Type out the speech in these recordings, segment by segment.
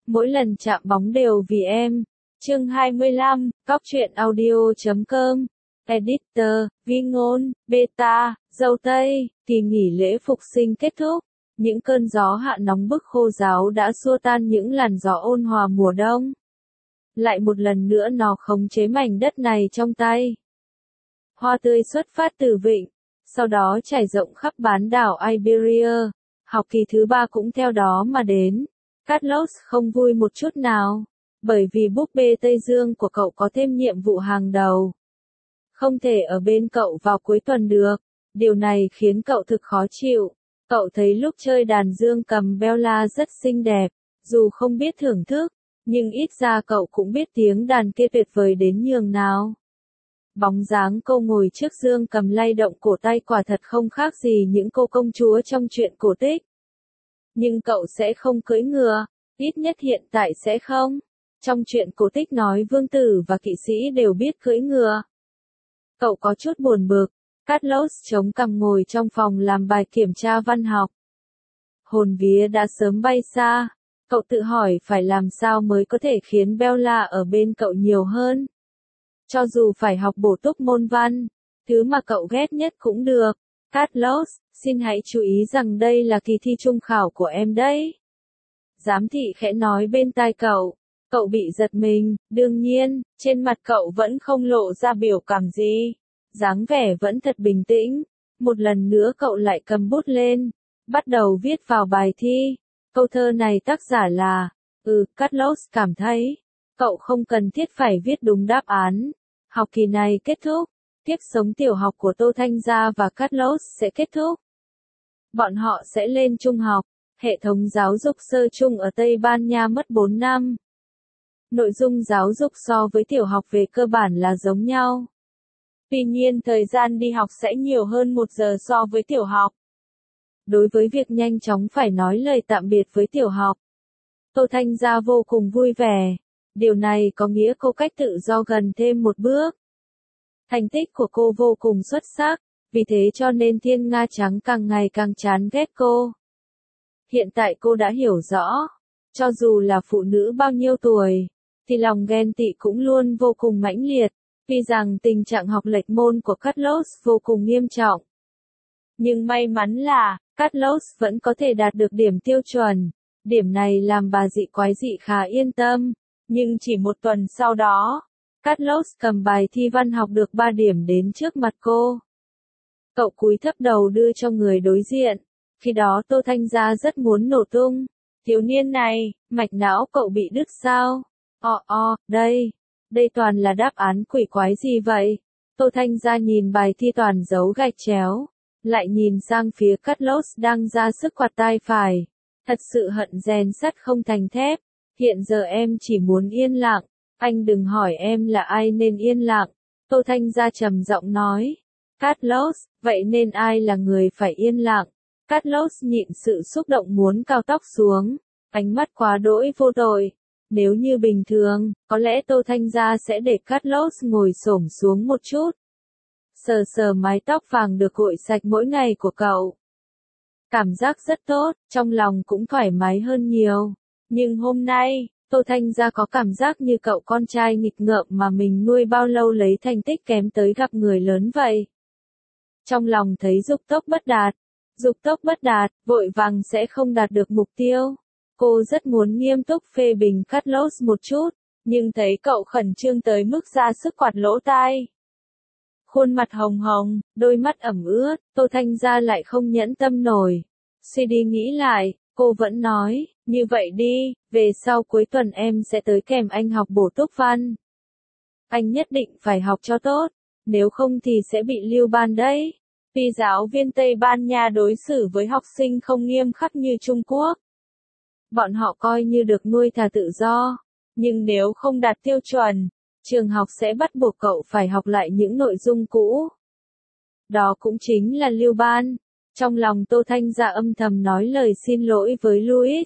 mỗi lần chạm bóng đều vì em. Chương 25, Cóc truyện audio.com. Editor, Vi Ngôn, Beta, Dâu Tây. Kỳ nghỉ lễ phục sinh kết thúc. Những cơn gió hạ nóng bức khô ráo đã xua tan những làn gió ôn hòa mùa đông. Lại một lần nữa nó khống chế mảnh đất này trong tay. Hoa tươi xuất phát từ vịnh, sau đó trải rộng khắp bán đảo Iberia. Học kỳ thứ 3 cũng theo đó mà đến. Carlos không vui một chút nào, bởi vì búp bê Tây Dương của cậu có thêm nhiệm vụ hàng đầu. Không thể ở bên cậu vào cuối tuần được, điều này khiến cậu thực khó chịu. Cậu thấy lúc chơi đàn dương cầm Bella rất xinh đẹp, dù không biết thưởng thức, nhưng ít ra cậu cũng biết tiếng đàn kia tuyệt vời đến nhường nào. Bóng dáng cô ngồi trước dương cầm lay động cổ tay quả thật không khác gì những cô công chúa trong truyện cổ tích. Nhưng cậu sẽ không cưỡi ngựa, ít nhất hiện tại sẽ không. Trong truyện cổ tích nói vương tử và kỵ sĩ đều biết cưỡi ngựa. Cậu có chút buồn bực. Carlos chống cằm ngồi trong phòng làm bài kiểm tra văn học. Hồn vía đã sớm bay xa. Cậu tự hỏi phải làm sao mới có thể khiến Bella ở bên cậu nhiều hơn. Cho dù phải học bổ túc môn văn, thứ mà cậu ghét nhất cũng được. Carlos, xin hãy chú ý rằng đây là kỳ thi trung khảo của em đấy. Giám thị khẽ nói bên tai cậu. Cậu bị giật mình, đương nhiên, trên mặt cậu vẫn không lộ ra biểu cảm gì. Dáng vẻ vẫn thật bình tĩnh. Một lần nữa cậu lại cầm bút lên, bắt đầu viết vào bài thi. Câu thơ này tác giả là, Carlos cảm thấy, cậu không cần thiết phải viết đúng đáp án. Học kỳ này kết thúc, kiếp sống tiểu học của Tô Thanh Gia và Carlos sẽ kết thúc. Bọn họ sẽ lên trung học, hệ thống giáo dục sơ trung ở Tây Ban Nha mất 4 năm. Nội dung giáo dục so với tiểu học về cơ bản là giống nhau. Tuy nhiên thời gian đi học sẽ nhiều hơn 1 giờ so với tiểu học. Đối với việc nhanh chóng phải nói lời tạm biệt với tiểu học, Tô Thanh Gia vô cùng vui vẻ. Điều này có nghĩa cô cách tự do gần thêm một bước. Thành tích của cô vô cùng xuất sắc, vì thế cho nên Thiên Nga Trắng càng ngày càng chán ghét cô. Hiện tại cô đã hiểu rõ, cho dù là phụ nữ bao nhiêu tuổi, thì lòng ghen tị cũng luôn vô cùng mãnh liệt, vì rằng tình trạng học lệch môn của Carlos vô cùng nghiêm trọng. Nhưng may mắn là, Carlos vẫn có thể đạt được điểm tiêu chuẩn. Điểm này làm bà dị quái dị khá yên tâm. Nhưng chỉ 1 tuần sau đó, Carlos cầm bài thi văn học được 3 điểm đến trước mặt cô. Cậu cúi thấp đầu đưa cho người đối diện. Khi đó Tô Thanh Gia rất muốn nổ tung. Thiếu niên này, mạch não cậu bị đứt sao? Đây toàn là đáp án quỷ quái gì vậy? Tô Thanh Gia nhìn bài thi toàn dấu gạch chéo, lại nhìn sang phía Carlos đang ra sức quạt tai phải. Thật sự hận rèn sắt không thành thép. Hiện giờ em chỉ muốn yên lặng. Anh đừng hỏi em là ai nên yên lặng. Tô Thanh Gia trầm giọng nói. Carlos, vậy nên ai là người phải yên lặng? Carlos nhịn sự xúc động muốn cào tóc xuống. Ánh mắt quá đỗi vô tội. Nếu như bình thường, có lẽ Tô Thanh Gia sẽ để Carlos ngồi xổm xuống một chút. Sờ sờ mái tóc vàng được gội sạch mỗi ngày của cậu. Cảm giác rất tốt, trong lòng cũng thoải mái hơn nhiều. Nhưng hôm nay, Tô Thanh Gia có cảm giác như cậu con trai nghịch ngợm mà mình nuôi bao lâu lấy thành tích kém tới gặp người lớn vậy. Trong lòng thấy dục tốc bất đạt, vội vàng sẽ không đạt được mục tiêu. Cô rất muốn nghiêm túc phê bình Carlos một chút, nhưng thấy cậu khẩn trương tới mức ra sức quạt lỗ tai. Khuôn mặt hồng hồng, đôi mắt ẩm ướt, Tô Thanh Gia lại không nhẫn tâm nổi. Suy đi nghĩ lại, cô vẫn nói, như vậy đi, về sau cuối tuần em sẽ tới kèm anh học bổ túc văn. Anh nhất định phải học cho tốt, nếu không thì sẽ bị lưu ban đấy. Vì giáo viên Tây Ban Nha đối xử với học sinh không nghiêm khắc như Trung Quốc. Bọn họ coi như được nuôi thả tự do, nhưng nếu không đạt tiêu chuẩn, trường học sẽ bắt buộc cậu phải học lại những nội dung cũ. Đó cũng chính là lưu ban. Trong lòng Tô Thanh Gia âm thầm nói lời xin lỗi với Luis.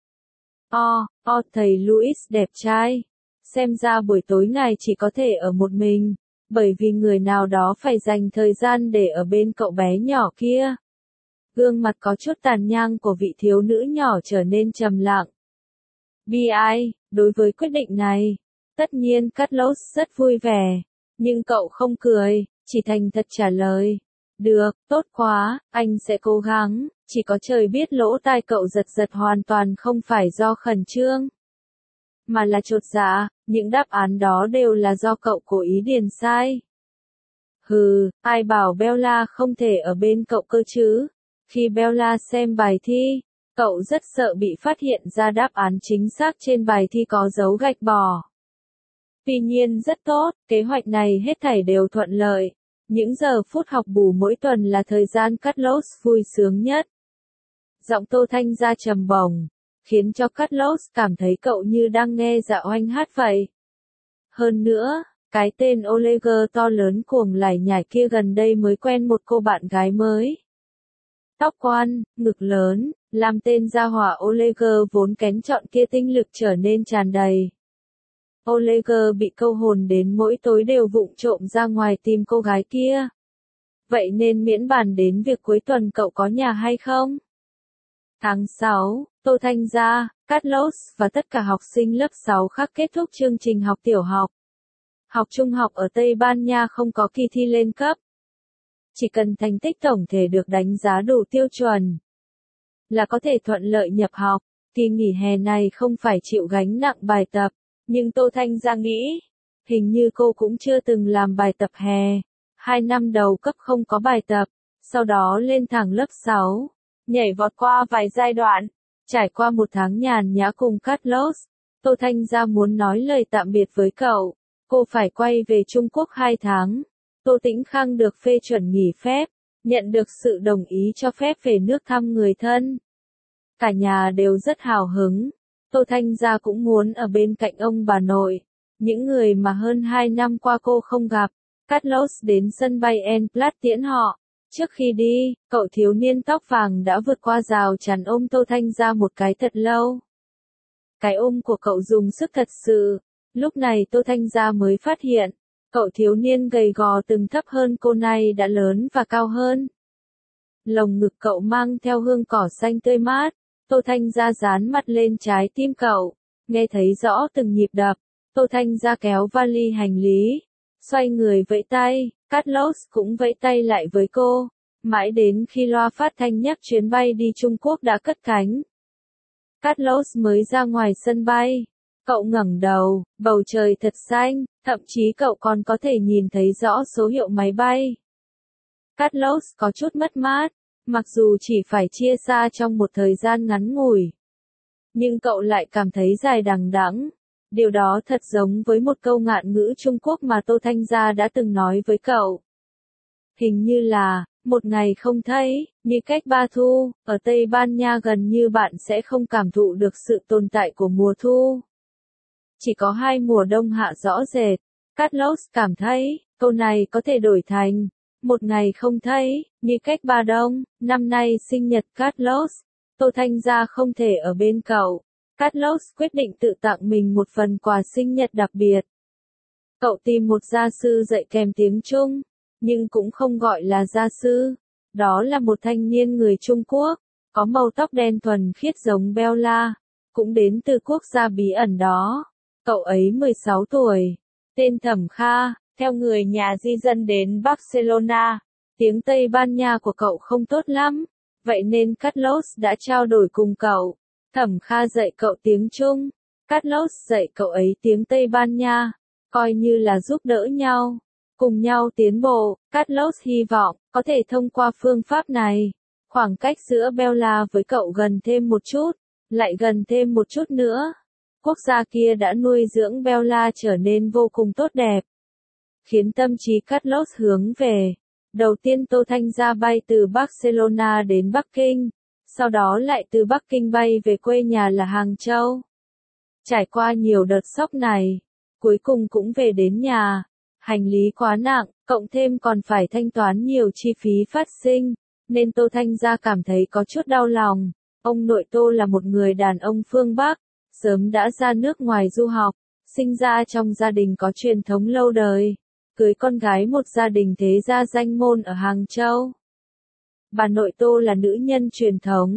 Thầy Luis đẹp trai. Xem ra buổi tối ngài chỉ có thể ở một mình, bởi vì người nào đó phải dành thời gian để ở bên cậu bé nhỏ kia. Gương mặt có chút tàn nhang của vị thiếu nữ nhỏ trở nên trầm lặng. Bi, đối với quyết định này, tất nhiên Carlos rất vui vẻ, nhưng cậu không cười, chỉ thành thật trả lời. Được, tốt quá, anh sẽ cố gắng, chỉ có trời biết lỗ tai cậu giật giật hoàn toàn không phải do khẩn trương, mà là chột dạ, những đáp án đó đều là do cậu cố ý điền sai. Hừ, ai bảo Bella không thể ở bên cậu cơ chứ? Khi Bella xem bài thi, cậu rất sợ bị phát hiện ra đáp án chính xác trên bài thi có dấu gạch bỏ. Tuy nhiên rất tốt, kế hoạch này hết thảy đều thuận lợi. Những giờ phút học bù mỗi tuần là thời gian Carlos vui sướng nhất. Giọng Tô Thanh Gia trầm bổng, khiến cho Carlos cảm thấy cậu như đang nghe Dạ Oanh hát vậy. Hơn nữa, cái tên Oliver to lớn cuồng lải nhải kia gần đây mới quen một cô bạn gái mới. Tóc quan, ngực lớn, làm tên gia hỏa Oliver vốn kén chọn kia tinh lực trở nên tràn đầy. Oliver bị câu hồn đến mỗi tối đều vụng trộm ra ngoài tìm cô gái kia. Vậy nên miễn bàn đến việc cuối tuần cậu có nhà hay không? Tháng 6, Tô Thanh Gia, Carlos và tất cả học sinh lớp 6 khác kết thúc chương trình học tiểu học. Học trung học ở Tây Ban Nha không có kỳ thi lên cấp. Chỉ cần thành tích tổng thể được đánh giá đủ tiêu chuẩn là có thể thuận lợi nhập học. Kỳ nghỉ hè này không phải chịu gánh nặng bài tập, nhưng Tô Thanh Gia nghĩ, hình như cô cũng chưa từng làm bài tập hè. 2 năm đầu cấp không có bài tập, sau đó lên thẳng lớp 6, nhảy vọt qua vài giai đoạn, trải qua một tháng nhàn nhã cùng Carlos. Tô Thanh Gia muốn nói lời tạm biệt với cậu, cô phải quay về Trung Quốc 2 tháng. Tô Tĩnh Khang được phê chuẩn nghỉ phép, nhận được sự đồng ý cho phép về nước thăm người thân. Cả nhà đều rất hào hứng. Tô Thanh Gia cũng muốn ở bên cạnh ông bà nội, những người mà hơn 2 năm qua cô không gặp. Carlos đến sân bay El Plat tiễn họ. Trước khi đi, cậu thiếu niên tóc vàng đã vượt qua rào chắn ôm Tô Thanh Gia một cái thật lâu. Cái ôm của cậu dùng sức thật sự. Lúc này Tô Thanh Gia mới phát hiện, cậu thiếu niên gầy gò từng thấp hơn cô này đã lớn và cao hơn. Lồng ngực cậu mang theo hương cỏ xanh tươi mát. Tô Thanh Gia dán mặt lên trái tim cậu, nghe thấy rõ từng nhịp đập. Tô Thanh Gia kéo vali hành lý, xoay người vẫy tay, Carlos cũng vẫy tay lại với cô, mãi đến khi loa phát thanh nhắc chuyến bay đi Trung Quốc đã cất cánh. Carlos mới ra ngoài sân bay, cậu ngẩng đầu, bầu trời thật xanh, thậm chí cậu còn có thể nhìn thấy rõ số hiệu máy bay. Carlos có chút mất mát. Mặc dù chỉ phải chia xa trong một thời gian ngắn ngủi, nhưng cậu lại cảm thấy dài đằng đẵng. Điều đó thật giống với một câu ngạn ngữ Trung Quốc mà Tô Thanh Gia đã từng nói với cậu. Hình như là, một ngày không thấy, như cách ba thu, ở Tây Ban Nha gần như bạn sẽ không cảm thụ được sự tồn tại của mùa thu. Chỉ có 2 mùa đông hạ rõ rệt. Carlos cảm thấy, câu này có thể đổi thành, một ngày không thấy, như cách ba đông. Năm nay sinh nhật Carlos, Tô Thanh Gia không thể ở bên cậu. Carlos quyết định tự tặng mình một phần quà sinh nhật đặc biệt. Cậu tìm một gia sư dạy kèm tiếng Trung, nhưng cũng không gọi là gia sư. Đó là một thanh niên người Trung Quốc, có màu tóc đen thuần khiết giống Bella, cũng đến từ quốc gia bí ẩn đó. Cậu ấy 16 tuổi, tên Thẩm Kha, theo người nhà di dân đến Barcelona. Tiếng Tây Ban Nha của cậu không tốt lắm, vậy nên Carlos đã trao đổi cùng cậu. Thẩm Kha dạy cậu tiếng Trung, Carlos dạy cậu ấy tiếng Tây Ban Nha, coi như là giúp đỡ nhau, cùng nhau tiến bộ. Carlos hy vọng có thể thông qua phương pháp này, khoảng cách giữa Bella với cậu gần thêm một chút, lại gần thêm một chút nữa. Quốc gia kia đã nuôi dưỡng Bella trở nên vô cùng tốt đẹp, khiến tâm trí Carlos hướng về. Đầu tiên Tô Thanh Gia bay từ Barcelona đến Bắc Kinh, sau đó lại từ Bắc Kinh bay về quê nhà là Hàng Châu. Trải qua nhiều đợt sốc này, cuối cùng cũng về đến nhà. Hành lý quá nặng, cộng thêm còn phải thanh toán nhiều chi phí phát sinh, nên Tô Thanh Gia cảm thấy có chút đau lòng. Ông nội Tô là một người đàn ông phương Bắc, sớm đã ra nước ngoài du học, sinh ra trong gia đình có truyền thống lâu đời, cưới con gái một gia đình thế gia danh môn ở Hàng Châu. Bà nội Tô là nữ nhân truyền thống,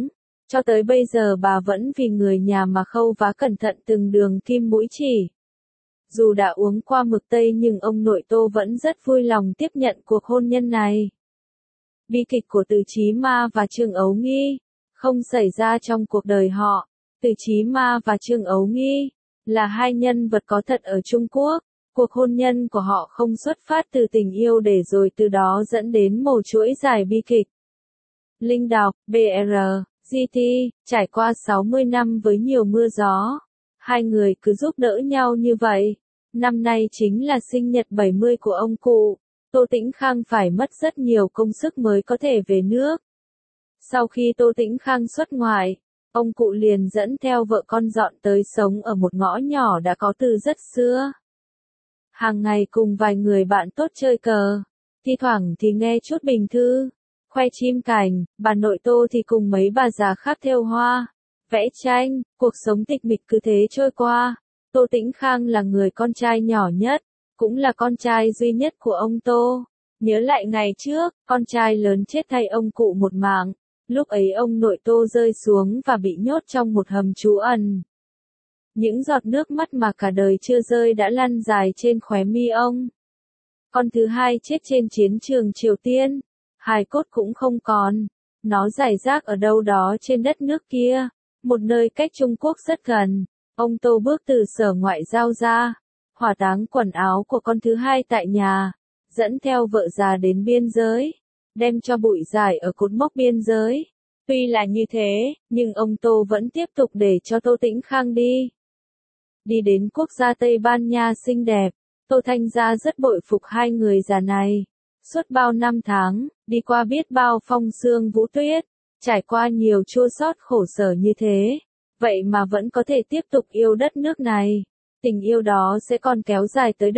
Cho tới bây giờ bà vẫn vì người nhà mà khâu vá cẩn thận từng đường kim mũi chỉ. Dù đã uống qua mực tây nhưng ông nội Tô vẫn rất vui lòng tiếp nhận cuộc hôn nhân này. Bi kịch của Từ Chí Ma và Trương Ấu Nghi không xảy ra trong cuộc đời họ. Từ Chí Ma và Trương Ấu Nghi là hai nhân vật có thật ở Trung Quốc. Cuộc hôn nhân của họ không xuất phát từ tình yêu để rồi từ đó dẫn đến một chuỗi dài bi kịch. Linh đọc, BR, GT, trải qua 60 năm với nhiều mưa gió. Hai người cứ giúp đỡ nhau như vậy. Năm nay chính là sinh nhật 70 của ông cụ. Tô Tĩnh Khang phải mất rất nhiều công sức mới có thể về nước. Sau khi Tô Tĩnh Khang xuất ngoại, ông cụ liền dẫn theo vợ con dọn tới sống ở một ngõ nhỏ đã có từ rất xưa. Hàng ngày cùng vài người bạn tốt chơi cờ, thi thoảng thì nghe chút bình thư, khoe chim cảnh, bà nội Tô thì cùng mấy bà già khác thêu hoa, vẽ tranh, cuộc sống tịch mịch cứ thế trôi qua. Tô Tĩnh Khang là người con trai nhỏ nhất, cũng là con trai duy nhất của ông Tô. Nhớ lại ngày trước, con trai lớn chết thay ông cụ một mạng, lúc ấy ông nội Tô rơi xuống và bị nhốt trong một hầm trú ẩn. Những giọt nước mắt mà cả đời chưa rơi đã lăn dài trên khóe mi ông. Con thứ hai chết trên chiến trường Triều Tiên, hài cốt cũng không còn, nó rải rác ở đâu đó trên đất nước kia, một nơi cách Trung Quốc rất gần. Ông Tô bước từ sở ngoại giao ra, hỏa táng quần áo của con thứ hai tại nhà, dẫn theo vợ già đến biên giới, đem cho bụi rải ở cột mốc biên giới. Tuy là như thế, nhưng ông Tô vẫn tiếp tục để cho Tô Tĩnh Khang đi. Đi đến quốc gia Tây Ban Nha xinh đẹp, Tô Thanh Gia rất bội phục hai người già này. Suốt bao năm tháng, đi qua biết bao phong sương vũ tuyết, trải qua nhiều chua xót khổ sở như thế, vậy mà vẫn có thể tiếp tục yêu đất nước này. Tình yêu đó sẽ còn kéo dài tới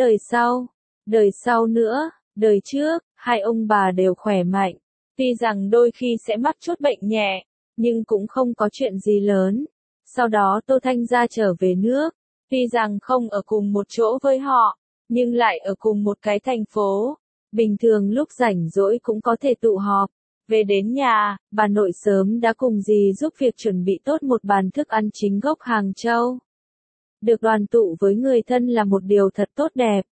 đời sau nữa, đời trước, hai ông bà đều khỏe mạnh. Tuy rằng đôi khi sẽ mắc chút bệnh nhẹ, nhưng cũng không có chuyện gì lớn. Sau đó Tô Thanh Gia trở về nước, tuy rằng không ở cùng một chỗ với họ, nhưng lại ở cùng một cái thành phố. Bình thường lúc rảnh rỗi cũng có thể tụ họp. Về đến nhà, bà nội sớm đã cùng dì giúp việc chuẩn bị tốt một bàn thức ăn chính gốc Hàng Châu. Được đoàn tụ với người thân là một điều thật tốt đẹp.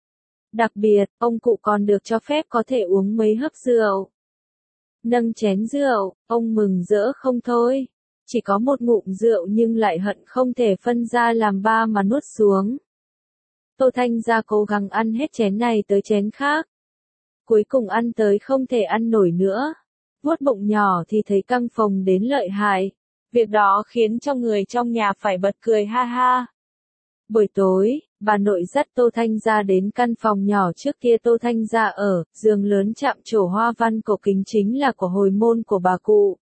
Đặc biệt, ông cụ còn được cho phép có thể uống mấy hớp rượu. Nâng chén rượu, ông mừng rỡ không thôi. Chỉ có một ngụm rượu nhưng lại hận không thể phân ra làm ba mà nuốt xuống. Tô Thanh Gia cố gắng ăn hết chén này tới chén khác. Cuối cùng ăn tới không thể ăn nổi nữa. Vuốt bụng nhỏ thì thấy căng phồng đến lợi hại. Việc đó khiến cho người trong nhà phải bật cười ha ha. Buổi tối, bà nội dắt Tô Thanh Gia đến căn phòng nhỏ trước kia Tô Thanh Gia ở, giường lớn chạm trổ hoa văn cổ kính chính là của hồi môn của bà cụ.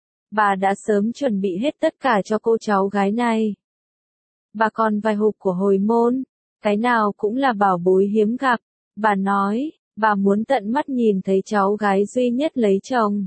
Bà đã sớm chuẩn bị hết tất cả cho cô cháu gái này. Bà còn vài hộp của hồi môn, cái nào cũng là bảo bối hiếm gặp. Bà nói, bà muốn tận mắt nhìn thấy cháu gái duy nhất lấy chồng.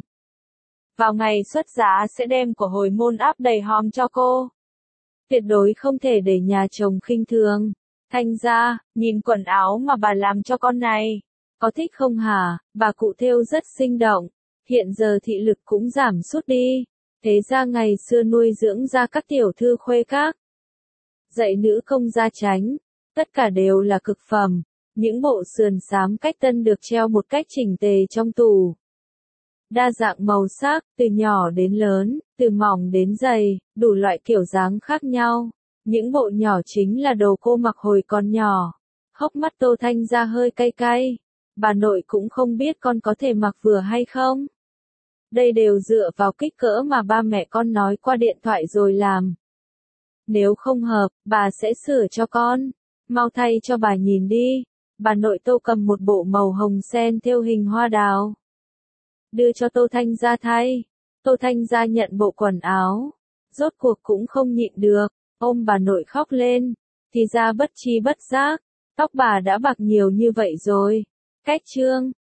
Vào ngày xuất giá sẽ đem của hồi môn áp đầy hòm cho cô. Tuyệt đối không thể để nhà chồng khinh thường. Thanh Gia, nhìn quần áo mà bà làm cho con này. Có thích không hả? Bà cụ thêu rất sinh động. Hiện giờ thị lực cũng giảm sút đi. Thế ra ngày xưa nuôi dưỡng ra các tiểu thư khuê các. Dạy nữ công gia chánh. Tất cả đều là cực phẩm. Những bộ sườn xám cách tân được treo một cách chỉnh tề trong tủ. Đa dạng màu sắc, từ nhỏ đến lớn, từ mỏng đến dày, đủ loại kiểu dáng khác nhau. Những bộ nhỏ chính là đồ cô mặc hồi còn nhỏ. Hốc mắt Tô Thanh Gia hơi cay cay. Bà nội cũng không biết con có thể mặc vừa hay không. Đây đều dựa vào kích cỡ mà ba mẹ con nói qua điện thoại rồi làm. Nếu không hợp, bà sẽ sửa cho con. Mau thay cho bà nhìn đi. Bà nội Tô cầm một bộ màu hồng sen thêu hình hoa đào. Đưa cho Tô Thanh Gia thay. Tô Thanh Gia nhận bộ quần áo. Rốt cuộc cũng không nhịn được, ôm bà nội khóc lên. Thì ra bất chi bất giác, tóc bà đã bạc nhiều như vậy rồi. Cách chương